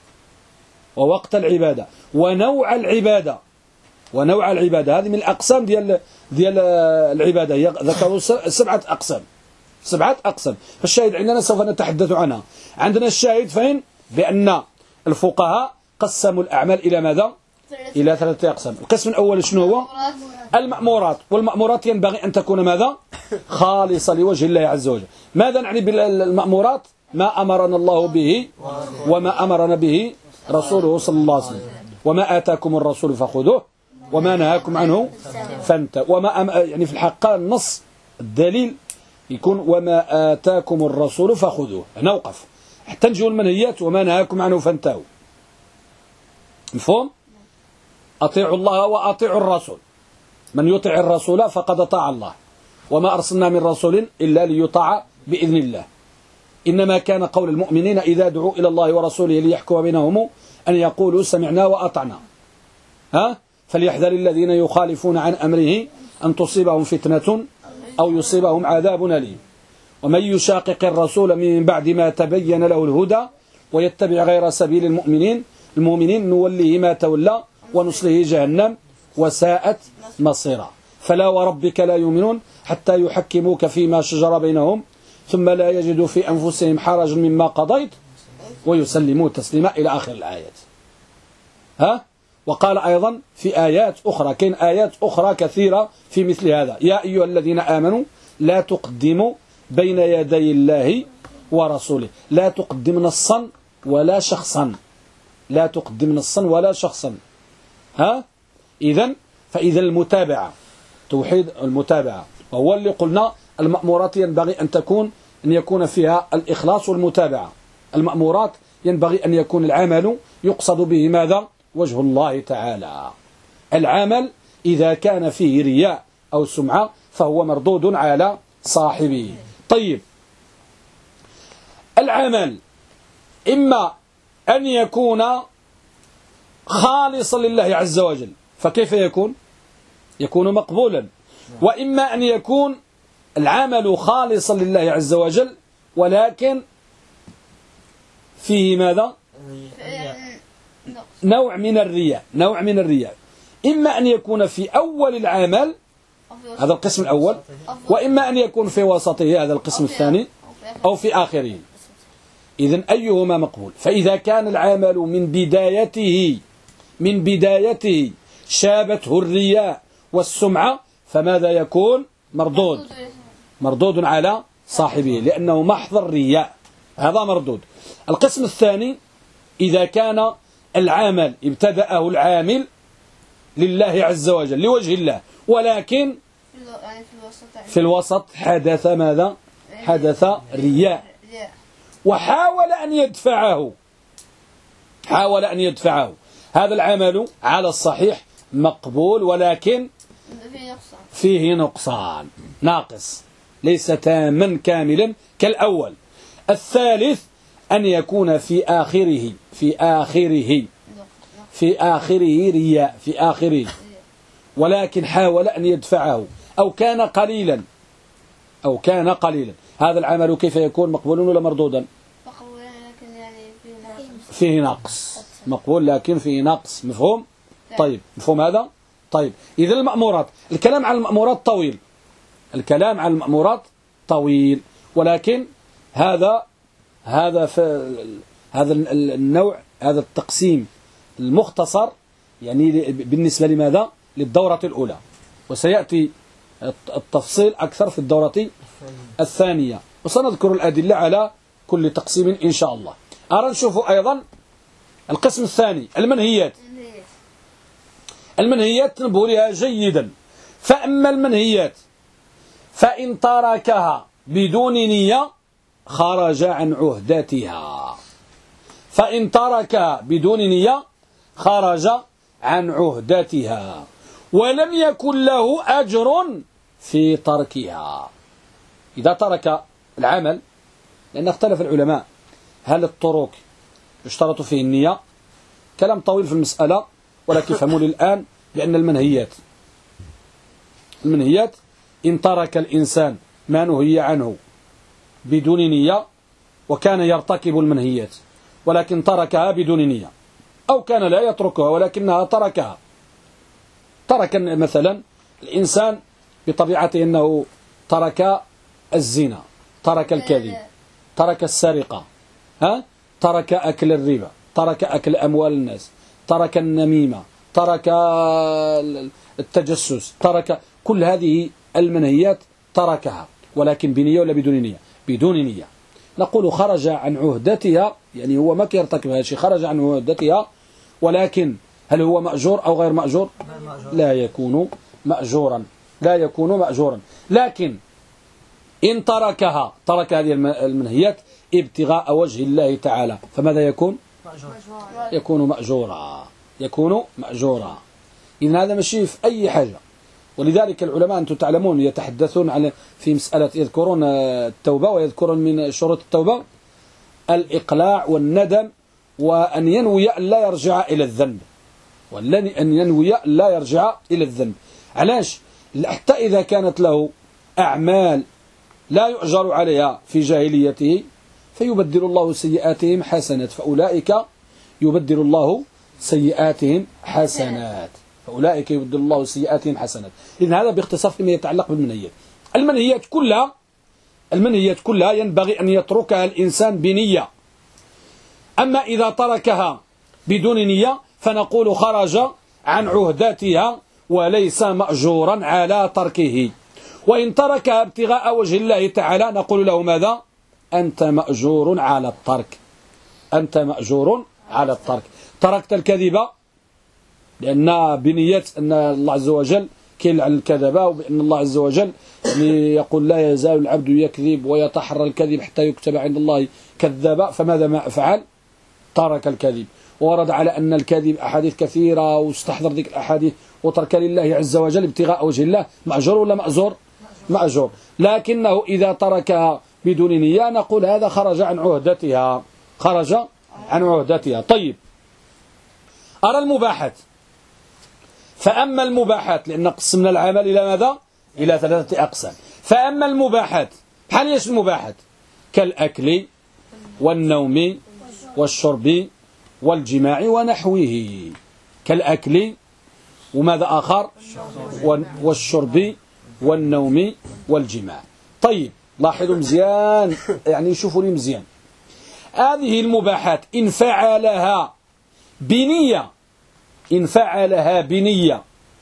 ونوع العبادة هذه من الأقسام ديال العبادة. ذكروا 7 أقسام. فالشاهد عندنا سوف نتحدث عنها. عندنا الشاهد فين؟ بأن الفقهاء قسموا الأعمال إلى ماذا؟ إلى 3 أقسام. القسم الأول شنو هو؟ المأمورات. والمأمورات ينبغي أن تكون ماذا؟ خالصة لوجه الله عز وجل. ماذا نعني بالمأمورات؟ ما أمرنا الله به وما أمرنا به رسوله صلى الله عليه وسلم. وما آتاكم الرسول فخذوه وما نهاكم عنه فانتهوا. يعني في الحقيقة النص الدليل يكون وما آتاكم الرسول فخذوه، نوقف حتى نجيو المنهيات وما نهاكم عنه فانتهوا. مفهوم؟ أطيعوا الله وأطيعوا الرسول، من يطع الرسول فقد أطاع الله، وما أرسلنا من رسول إلا ليطاع بإذن الله. إنما كان قول المؤمنين إذا دعوا إلى الله ورسوله ليحكم بينهم أن يقولوا سمعنا وأطعنا. فليحذر الذين يخالفون عن أمره أن تصيبهم فتنة أو يصيبهم عذاب أليم. ومن يشاقق الرسول من بعد ما تبين له الهدى ويتبع غير سبيل المؤمنين نوليه ما تولى ونصله جهنم وساءت مصيرا. فلا وربك لا يؤمنون حتى يحكموك فيما شجر بينهم ثم لا يجدوا في أنفسهم حرج مما قضيت ويسلموا تسليما إلى آخر الآيات. وقال أيضا في آيات أخرى، كاين آيات أخرى كثيرة في مثل هذا: يا أيها الذين آمنوا لا تقدموا بين يدي الله ورسوله. لا تقدم نصا ولا شخصا، لا تقدم نصا ولا شخصا. فإذا المتابعة، توحيد المتابعة، وهو اللي قلنا المأمورات ينبغي أن يكون فيها الإخلاص والمتابعة. المأمورات ينبغي أن يكون العمل يقصد به ماذا؟ وجه الله تعالى. العمل إذا كان فيه رياء أو سمعة فهو مردود على صاحبه. طيب، العمل إما أن يكون خالصا لله عز وجل، فكيف يكون؟ يكون مقبولا. وإما أن يكون العمل خالصا لله عز وجل ولكن فيه ماذا؟ نوع من الرياء. إما أن يكون في أول العمل، هذا القسم الأول، وإما أن يكون في وسطه، هذا القسم الثاني، أو في آخره. إذن أيهما مقبول؟ فإذا كان العمل من بدايته شابته الرياء والسمعة فماذا يكون؟ مردود على صاحبه، لأنه محض الرياء، هذا مردود. القسم الثاني: إذا كان العمل ابتدأه العامل لله عز وجل لوجه الله، ولكن في الوسط حدث ماذا؟ حدث رياء، وحاول أن يدفعه. هذا العمل على الصحيح مقبول، ولكن فيه نقصان، ناقص، ليس تاما كاملا كالأول. الثالث: أن يكون في آخره رياء، في آخره، ولكن حاول أن يدفعه أو كان قليلا. هذا العمل كيف يكون؟ مقبول ولا مردودا؟ فيه نقص، مقبول لكن فيه نقص. مفهوم؟ طيب، مفهوم هذا؟ طيب، إذا المأمورات، الكلام عن المأمورات طويل، ولكن هذا النوع، هذا التقسيم المختصر يعني بالنسبة لماذا؟ للدورة الأولى، وسيأتي التفصيل أكثر في الدورة الثانية، وسنذكر الأدلة على كل تقسيم إن شاء الله. أرى نشوف أيضا القسم الثاني: المنهيات ننبه لها جيدا. فأما المنهيات فإن تركها بدون نية خرج عن عهدتها. فإن تركها بدون نية خرج عن عهدتها ولم يكن له أجر في تركها. إذا ترك العمل لأن اختلف العلماء هل التروك يشترط فيه النية؟ كلام طويل في المسألة، ولكن فهموا لي الآن بأن المنهيات إن ترك الإنسان ما نهي عنه بدون نية وكان يرتكب المنهيات ولكن تركها بدون نية، أو كان لا يتركها ولكنها تركها. ترك مثلا الإنسان بطبيعته أنه ترك الزنا، ترك الكذب، ترك السرقة، ترك أكل الربا، ترك أكل أموال الناس، ترك النميمة، ترك التجسس، ترك كل هذه المنهيات تركها، ولكن بنية ولا بدون نية؟ بدون نية. نقول خرج عن عهدتها، يعني هو ما كيرتكب هذا الشيء، خرج عن عهدتها، ولكن هل هو مأجور أو غير مأجور؟ لا يكون مأجورا، لا يكون مأجورا. لكن إن ترك هذه المنهيات ابتغاء وجه الله تعالى فماذا يكون؟ يكون مأجورا، يكون مأجورا. إن هذا ماشي في أي حاجة. ولذلك العلماء أنتم تعلمون يتحدثون عن في مسألة، يذكرون التوبة ويذكرون من شروط التوبة الإقلاع والندم، وأن ينوي أن لا يرجع إلى الذنب، وأن ينوي أن لا يرجع إلى الذنب. علاش؟ حتى إذا كانت له أعمال لا يؤجر عليها في جاهليته فيبدل الله سيئاتهم حسنات، فأولئك يبدل الله سيئاتهم حسنات، فأولئك يبدل الله سيئاتهم حسنات. إذن هذا باختصار فيما يتعلق بالمنهيات. المنهيات كلها ينبغي أن يتركها الإنسان بنية. أما إذا تركها بدون نية فنقول خرج عن عهدتها وليس مأجورا على تركه. وإن تركها ابتغاء وجه الله تعالى نقول له ماذا؟ أنت مأجور على الترك، أنت مأجور على الترك. تركت الكذبة لأن بنية أن الله عز وجل كيلعن الكذبة، وبأن الله عز وجل يقول لا يزال العبد يكذب ويتحرى الكذب حتى يكتب عند الله كذابا، فماذا ما فعل؟ ترك الكذب. ورد على أن الكذب أحاديث كثيرة واستحضر ذيك الأحاديث وترك لله عز وجل ابتغاء وجه الله، مأجور ولا مأجور؟ مأجور. لكنه إذا تركها بدون نية نقول هذا خرج عن عهدتها، خرج عن عهدتها. طيب، أرى المباحات. فأما المباحات، لأن قسمنا العمل إلى ماذا؟ إلى 3 أقسام. فأما المباحات، بحال ايش المباحات؟ كالأكل والنوم والشرب والجماع ونحوه. كالأكل وماذا آخر؟ والشرب والنوم والجماع. طيب، لاحظوا مزيان، يعني شوفوا لي مزيان. هذه المباحات إن فعلها بنية، إن فعلها بنية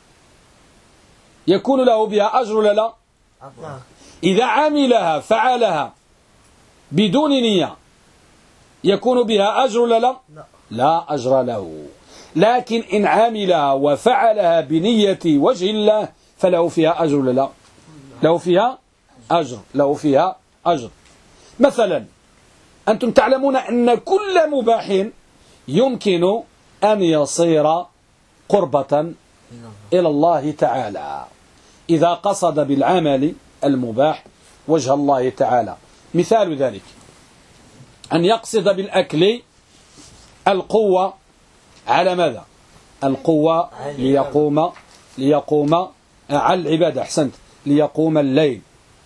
يكون له بها أجر ولا لا؟ إذا عملها فعلها بدون نية يكون بها أجر ولا لا؟ لا أجر له. لكن إن عملها وفعلها بنية وجه الله فله فيها أجر ولا لا؟ له فيها أجر، له فيها أجر. مثلا أنتم تعلمون أن كل مباح يمكن أن يصير قربة إلى الله تعالى إذا قصد بالعمل المباح وجه الله تعالى. مثال ذلك أن يقصد بالأكل القوة على ماذا؟ القوة ليقوم على العبادة، أحسنت، ليقوم الليل.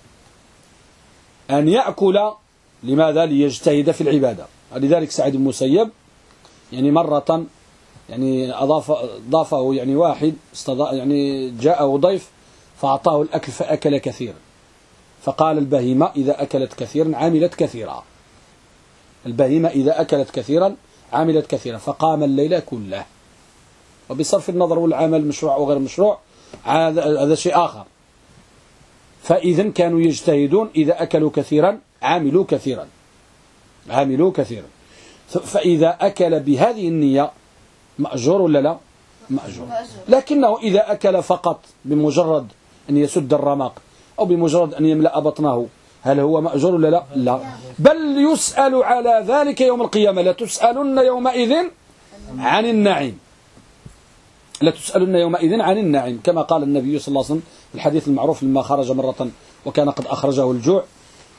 أن يأكل لماذا؟ ليجتهد في العبادة. لذلك سعيد بن المسيب يعني مرة يعني أضافه يعني واحد يعني جاءه ضيف فأعطاه الأكل فأكل كثيرا، فقال البهيمة إذا أكلت كثيرا عملت كثيرا، البهيمة إذا أكلت كثيرا عملت كثيرا، فقام الليل كله. وبصرف النظر والعمل مشروع أو غير مشروع هذا شيء آخر. فإذا كانوا يجتهدون إذا أكلوا كثيرا عملوا كثيرا، عملوا كثيرا. فإذا أكل بهذه النية مأجور ولا لا؟ مأجور. لكنه إذا أكل فقط بمجرد أن يسد الرمق أو بمجرد أن يملأ بطنه هل هو مأجور ولا لا؟ لا، بل يسأل على ذلك يوم القيامة. لا تسألن يومئذ عن النعيم، لا تسألن يومئذ عن النعيم، كما قال النبي صلى الله عليه وسلم في الحديث المعروف لما خرج مرة وكان قد أخرجه الجوع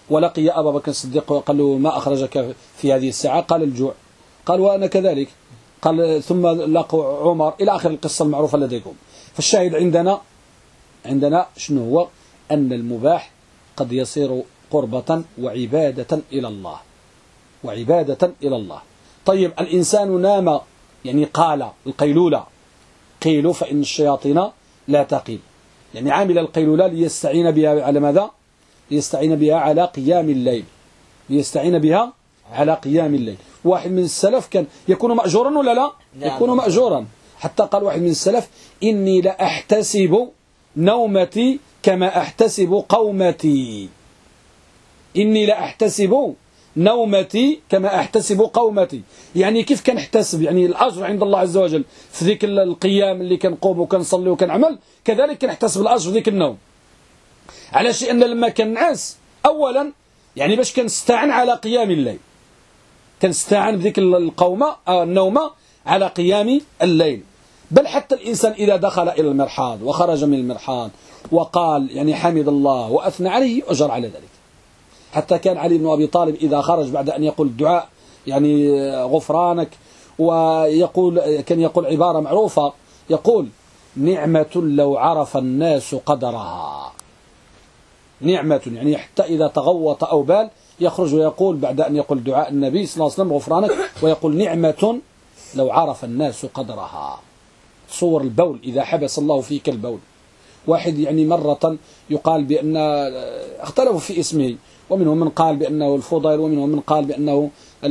ولقي أبا بكر الصديق وقال له ما أخرجك في هذه الساعة؟ قال الجوع. قال وأنا كذلك. قال ثم لقوا عمر إلى آخر القصة المعروفة لديكم. فالشاهد عندنا شنو هو؟ أن المباح قد يصير قربة وعبادة إلى الله، وعبادة إلى الله. طيب الإنسان نام، يعني قال القيلولة، قيلوا فإن الشياطين لا تقيل، يعني عامل القيلولة ليستعين بها على ماذا؟ ليستعين بها على قيام الليل، ليستعين بها على قيام الليل. واحد من السلف كان يكون مأجورا ولا لا؟ يكون مأجورا، حتى قال واحد من السلف إني لأحتسب نومتي كما أحتسب قومتي. إني لأحتسب نومتي كما أحتسب قومتي. يعني كيف كان احتسب؟ يعني الأجر عند الله عز وجل في ذيك القيام اللي كنقوم وكنصلي وكنعمل، كذلك كنحتسب الأجر في ذيك النوم. على شيء أن لما كنعس أولا يعني باش كنستعن على قيام الليل، كنستعن بذيك القومة النومة على قيام الليل. بل حتى الإنسان إذا دخل إلى المرحاض وخرج من المرحاض وقال يعني حمد الله وأثنى عليه أجر على ذلك. حتى كان علي بن أبي طالب إذا خرج بعد أن يقول الدعاء يعني غفرانك، ويقول كان يقول عبارة معروفة، يقول نعمة لو عرف الناس قدرها. نعمة يعني حتى إذا تغوط أو بال يخرج ويقول بعد أن يقول دعاء النبي صلى الله عليه وسلم غفرانك، ويقول نعمة لو عرف الناس قدرها. صور البول إذا حبس الله فيك البول. واحد يعني مرة يقال بأن اختلفوا في اسمه، ومنهم من قال بأنه الفضيل، ومنهم من قال بأنه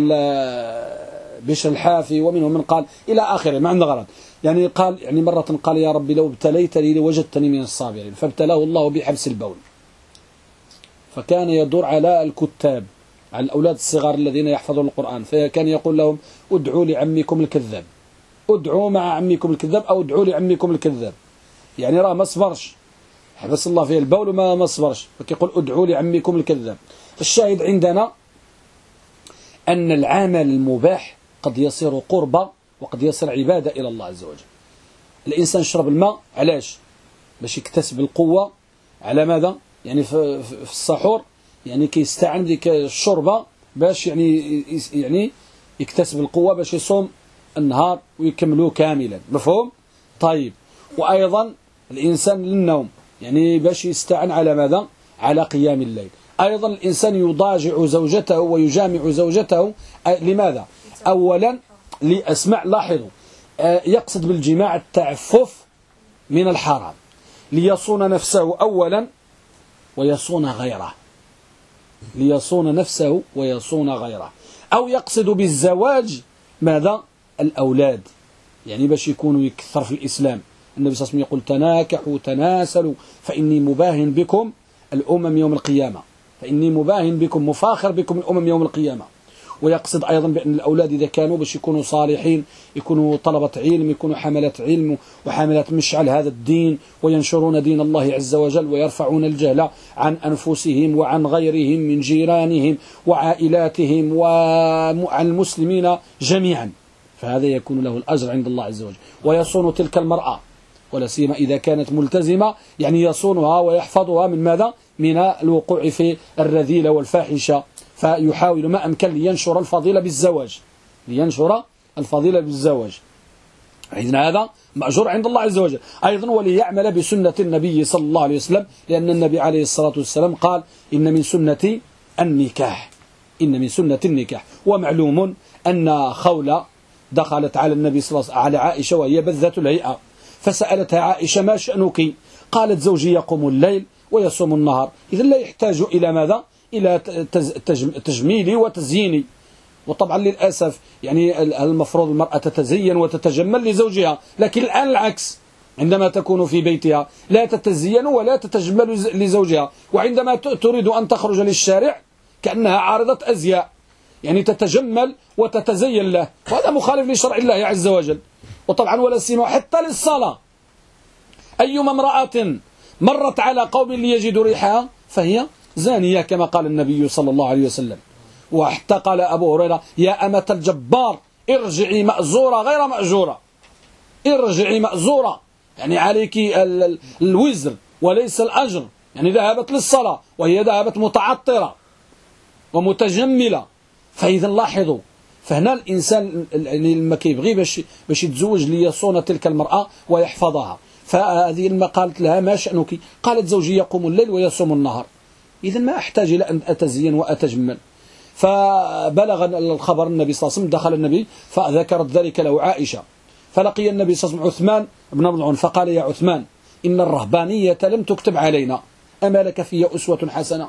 بشر الحافي، ومنهم من قال إلى آخره ما عنده غرض. يعني قال يعني مرة قال يا ربي لو ابتليتني لوجدتني من الصابرين، فابتلاه الله بحبس البول. فكان يدور على الكتاب، على الأولاد الصغار الذين يحفظون القرآن، فكان يقول لهم ادعوا لعمكم الكذاب، ادعوا مع عمكم الكذاب، أو ادعوا لعمكم الكذاب. يعني راه ما صبرش، حبس الله فيه البول ما صبرش، فكيقول ادعوا لعمكم الكذاب. الشاهد عندنا أن العمل المباح قد يصير قربة وقد يصير عبادة إلى الله عز وجل. الإنسان يشرب الماء علاش؟ باش يكتسب القوة على ماذا؟ يعني في السحور يعني كيستعن بديك الشربة باش يعني يكتسب القوة باش يصوم النهار ويكملوه كاملا. مفهوم؟ طيب. وأيضا الإنسان للنوم يعني باش يستعن على ماذا؟ على قيام الليل. أيضا الإنسان يضاجع زوجته ويجامع زوجته. لماذا؟ أولا لأسمع، لاحظوا، يقصد بالجماع التعفف من الحرام، ليصون نفسه أولا ويصون غيره، ليصون نفسه ويصون غيره. أو يقصد بالزواج ماذا؟ الأولاد، يعني باش يكونوا يكثر في الإسلام. النبي صلى الله عليه وسلم يقول تناكحوا تناسلوا فإني مباهن بكم الأمم يوم القيامة، فإني مباهن بكم مفاخر بكم الأمم يوم القيامة. ويقصد أيضا بأن الأولاد إذا كانوا باش يكونوا صالحين، يكونوا طلبة علم، يكونوا حملة علم وحملة مشعل هذا الدين، وينشرون دين الله عز وجل، ويرفعون الجهل عن أنفسهم وعن غيرهم من جيرانهم وعائلاتهم وعن المسلمين جميعا. فهذا يكون له الأجر عند الله عز وجل. ويصون تلك المرأة ولا سيما إذا كانت ملتزمة، يعني يصونها ويحفظها من ماذا؟ من الوقوع في الرذيلة والفاحشة. فيحاول ما أمكن لينشر الفضيلة بالزواج، لينشر الفضيلة بالزواج. إذن هذا مأجور عند الله عز وجل. أيضا وليعمل بسنة النبي صلى الله عليه وسلم، لأن النبي عليه الصلاة والسلام قال إن من سنة النكاح، إن من سنة النكاح. ومعلوم أن خولة دخلت على النبي صلى الله عليه وسلم على عائشة وهي بذة الهيئة، فسألتها عائشة ما شأنك؟ قالت زوجي يقوم الليل ويصوم النهار، إذن لا يحتاج إلى ماذا؟ إلى تجميلي وتزييني. وطبعا للأسف يعني المفروض المرأة تتزين وتتجمل لزوجها، لكن الآن العكس، عندما تكون في بيتها لا تتزين ولا تتجمل لزوجها، وعندما تريد أن تخرج للشارع كأنها عارضة أزياء، يعني تتجمل وتتزين له، وهذا مخالف لشرع الله عز وجل. وطبعا ولا سيما حتى للصلاة، أيما امرأة مرت على قوم ليجدوا ريحها فهي زانية كما قال النبي صلى الله عليه وسلم. وحتى قال أبو هريرة يا أمة الجبار ارجعي مأزورة غير مأجورة، ارجعي مأزورة، يعني عليك الوزر وليس الأجر، يعني ذهبت للصلاة وهي ذهبت متعطرة ومتجملة. فإذا لاحظوا، فهنا الإنسان لما كيبغي باش يتزوج ليصون تلك المرأة ويحفظها، فهذه لما قالت لها ما شأنك؟ قالت زوجي يقوم الليل ويصوم النهار، إذا ما أحتاج إلى أن أتزين وأتجمل. فبلغ الخبر النبي صلى الله عليه وسلم، دخل النبي فذكرت ذلك له عائشة، فلقي النبي صلى الله عليه وسلم عثمان بن مظعون فقال: يا عثمان، إن الرهبانية لم تكتب علينا، أما لك في أسوة حسنة؟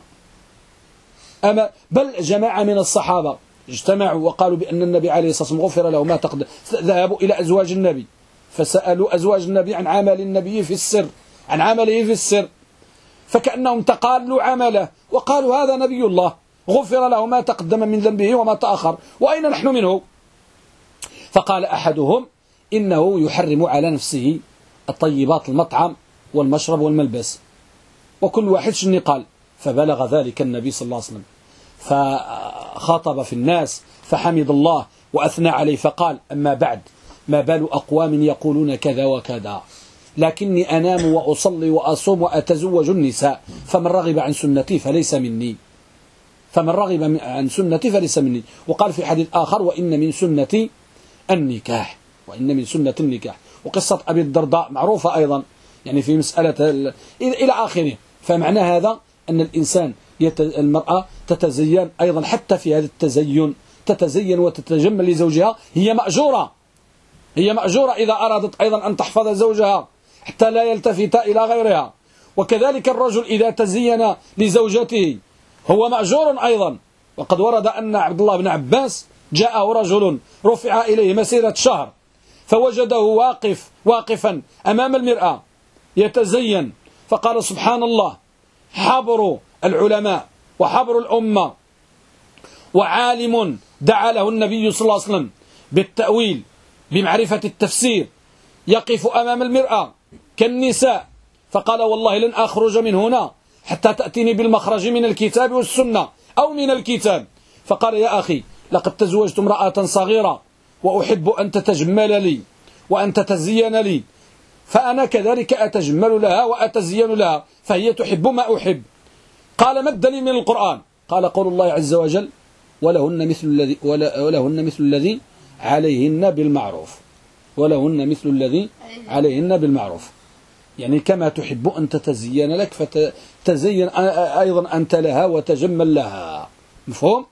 بل جماعة من الصحابة اجتمعوا وقالوا بأن النبي عليه الصلاة والسلام غفر له ما تقدم. ذهبوا إلى أزواج النبي فسألوا أزواج النبي عن عمل النبي في السر، عن عمله في السر، فكأنهم تقالوا عمله وقالوا هذا نبي الله غفر له ما تقدم من ذنبه وما تأخر، وأين نحن منه؟ فقال أحدهم: إنه يحرم على نفسه الطيبات، المطعم والمشرب والملبس. وكل واحد شنو قال؟ فبلغ ذلك النبي صلى الله عليه وسلم، فخاطب في الناس فحمد الله وأثنى عليه فقال: أما بعد، ما بال أقوام يقولون كذا وكذا، لكني أنام وأصلي وأصوم وأتزوج النساء، فمن رغب عن سنتي فليس مني، فمن رغب عن سنتي فليس مني. وقال في حديث آخر: وإن من سنتي النكاح، وإن من سنة النكاح. وقصة أبي الدرداء معروفة أيضا، يعني في مسألة إلى آخره. فمعنى هذا أن الإنسان المرأة تتزين أيضا، حتى في هذا التزين تتزين وتتجمل لزوجها، هي مأجورة، هي مأجورة إذا أرادت أيضا أن تحفظ زوجها حتى لا يلتفت إلى غيرها. وكذلك الرجل إذا تزين لزوجته هو مأجور أيضا. وقد ورد أن عبد الله بن عباس جاءه رجل رفع إليه مسيرة شهر، فوجده واقفا أمام المرآة يتزين، فقال: سبحان الله، حبر العلماء وحبر الأمة وعالم دعا له النبي صلى الله عليه وسلم بالتأويل بمعرفة التفسير، يقف أمام المرآة كالنساء، فقال: والله لن أخرج من هنا حتى تأتيني بالمخرج من الكتاب والسنة أو من الكتاب. فقال: يا أخي، لقد تزوجت امرأة صغيرة وأحب أن تتجمل لي وأن تتزين لي، فأنا كذلك أتجمل لها وأتزين لها، فهي تحب ما أحب. قال: ما الدليل من القرآن؟ قال: قول الله عز وجل: ولهن مثل الذي عليهن بالمعروف، ولهن مثل الذي عليهن بالمعروف، يعني كما تحب أن تتزين لك فتزين أيضا أنت لها وتجمل لها. مفهوم؟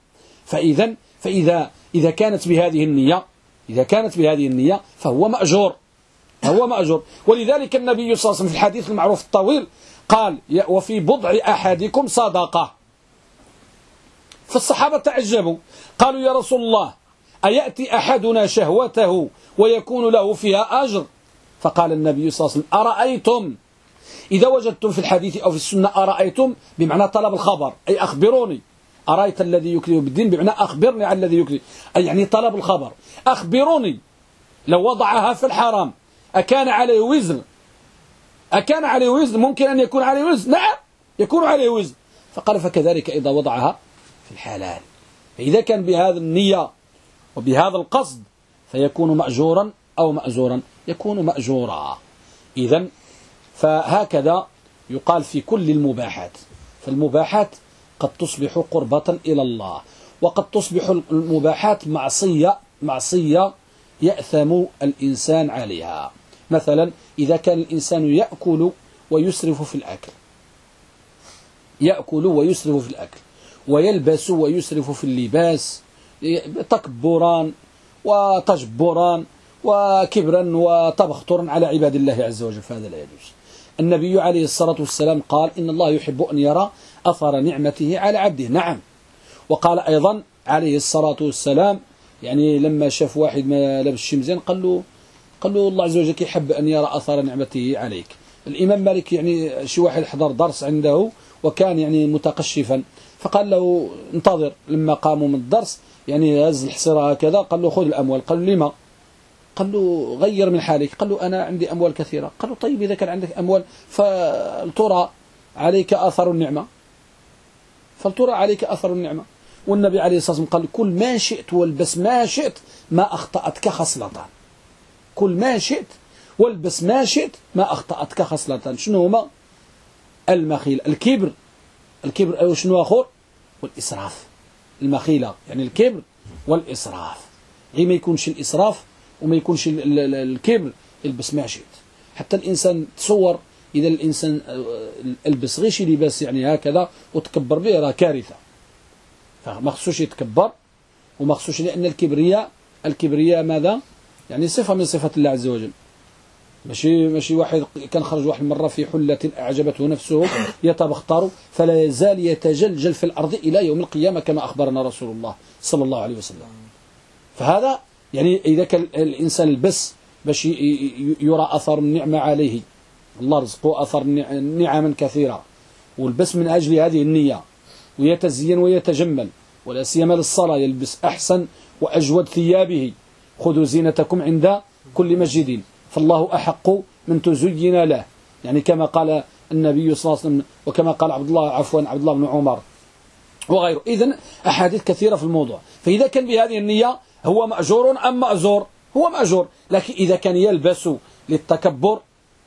فإذا كانت بهذه النية فهو مأجور، هو مأجور. ولذلك النبي صلى الله عليه وسلم في الحديث المعروف الطويل قال: وفي بضع أحدكم صدقة. فالصحابة تعجبوا، قالوا: يا رسول الله، أيأتي أحدنا شهوته ويكون له فيها أجر؟ فقال النبي صلى الله عليه وسلم: أرأيتم، إذا وجدتم في الحديث أو في السنة أرأيتم بمعنى طلب الخبر، أي أخبروني. أرأيت الذي يكذب بالدين بمعنى أخبرني عن الذي يكذب، أي يعني طلب الخبر، أخبروني لو وضعها في الحرام أكان عليه وزر؟ أكان عليه وزر؟ ممكن أن يكون عليه وزر، نعم يكون عليه وزر. فقال: فكذلك إذا وضعها في الحلال، فإذا كان بهذا النية وبهذا القصد فيكون مأجورا أو مأزورا، يكون مأجورا. إذن فهكذا يقال في كل المباحات. فالمباحات قد تصبح قربة إلى الله، وقد تصبح المباحات معصية يأثم الإنسان عليها. مثلا إذا كان الإنسان يأكل ويسرف في الأكل، يأكل ويسرف في الأكل، ويلبس ويسرف في اللباس، تكبرا وتجبرا وكبرا وتبخترا على عباد الله عز وجل، فهذا لا يجوز. النبي عليه الصلاة والسلام قال: إن الله يحب أن يرى أثر نعمته على عبده. نعم. وقال أيضا عليه الصلاة والسلام، يعني لما شاف واحد ما لبس شمزين قال له الله عز وجل يحب أن يرى أثر نعمته عليك. الإمام مالك يعني شي واحد حضر درس عنده وكان يعني متقشفا، فقال له: انتظر. لما قاموا من الدرس يعني هز الحصيرة هكذا، قال له: خذ الأموال. قال له: لما؟ قال له: غير من حالك. قال له: أنا عندي أموال كثيرة. قال له: طيب إذا كان عندك أموال فلترى عليك أثر النعمة، فلترى عليك أثر النعمة. والنبي عليه الصلاة والسلام قال: كل ما شئت والبس ما شئت ما أخطأتك خصلتان. كل ما شئت والبس ما شئت ما أخطأتك خصلتان. شنو هما؟ المخيل، الكبر، أو شنو آخر؟ والإسراف. المخيلة، يعني الكبر والإسراف. غير ما يكونش الإسراف وما يكونش الكبر، البس ما شئت. حتى الإنسان تصور إذا الإنسان البس غير شي لباس يعني هكذا وتكبر به راه كارثة. فما خصوش يتكبر وما خصوش، لأن الكبرياء ماذا؟ يعني صفة من صفات الله عز وجل. ماشي واحد كان خرج واحد مرة في حلة أعجبته نفسه يتبختر فلا يزال يتجلجل في الأرض إلى يوم القيامة كما أخبرنا رسول الله صلى الله عليه وسلم. فهذا يعني إذا كان الإنسان البس باش يرى أثر النعمة عليه، الله رزقه أثر نعما كثيرة، والبس من أجل هذه النية ويتزين ويتجمل، ولا سيما للصلاة يلبس أحسن وأجود ثيابه. خذوا زينتكم عند كل مسجد فالله أحق من تزين له، يعني كما قال النبي صلى الله عليه وسلم وكما قال عبد الله بن عمر وغيره. إذن أحاديث كثيرة في الموضوع. فإذا كان بهذه النية هو مأجور أم مأجور؟ هو مأجور. لكن إذا كان يلبس للتكبر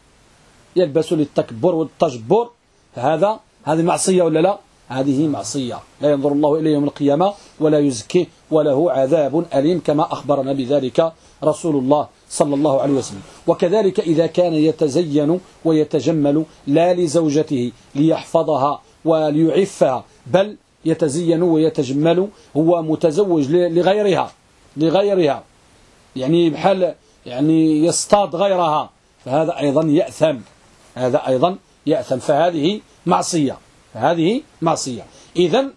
والتجبر فهذه معصية ولا لا؟ هذه معصية لا ينظر الله إليه يوم القيامة ولا يزكيه وله عذاب أليم كما أخبرنا بذلك رسول الله صلى الله عليه وسلم. وكذلك إذا كان يتزين ويتجمل لا لزوجته ليحفظها وليعفها، بل يتزين ويتجمل هو متزوج لغيرها يعني بحال يعني يصطاد غيرها، فهذا أيضا يأثم. فهذه معصية. إذن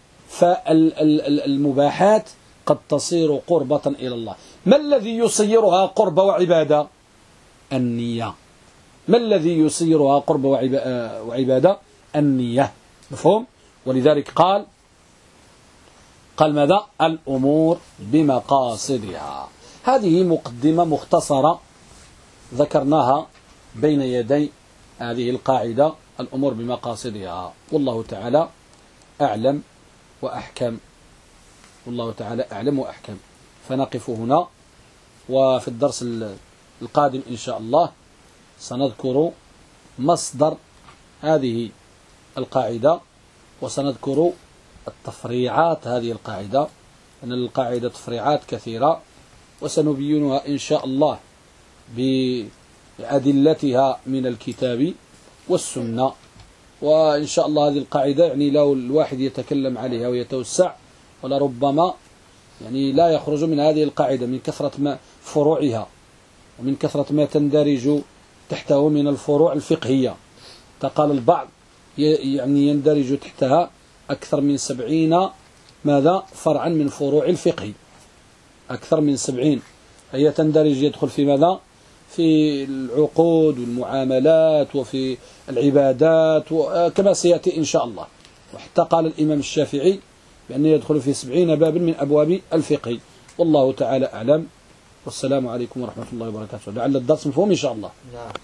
فالمباحات قد تصير قربة إلى الله. ما الذي يصيرها قربة وعبادة؟ النية. ما الذي يصيرها قربة وعبادة؟ النية. مفهوم؟ ولذلك قال ماذا؟ الأمور بمقاصدها. هذه مقدمة مختصرة ذكرناها بين يدي هذه القاعدة، الأمور بمقاصدها. والله تعالى أعلم وأحكم. فنقف هنا، وفي الدرس القادم إن شاء الله سنذكر مصدر هذه القاعدة وسنذكر التفريعات هذه القاعدة، أن القاعدة تفريعات كثيرة وسنبينها إن شاء الله بأدلتها من الكتاب والسنة. وإن شاء الله هذه القاعدة يعني لو الواحد يتكلم عليها ويتوسع ولربما يعني لا يخرج من هذه القاعدة من كثرة ما فروعها ومن كثرة ما تندرج تحته من الفروع الفقهية. قال البعض يعني يندرج تحتها أكثر من 70 فرعا من فروع الفقه، أكثر من 70. هي تندرج يدخل في ماذا؟ في العقود والمعاملات وفي العبادات كما سيأتي إن شاء الله. وحتى قال الإمام الشافعي بأنه يدخل في 70 بابا من أبواب الفقه. والله تعالى أعلم، والسلام عليكم ورحمة الله وبركاته. لعل الدرس مفهوم إن شاء الله.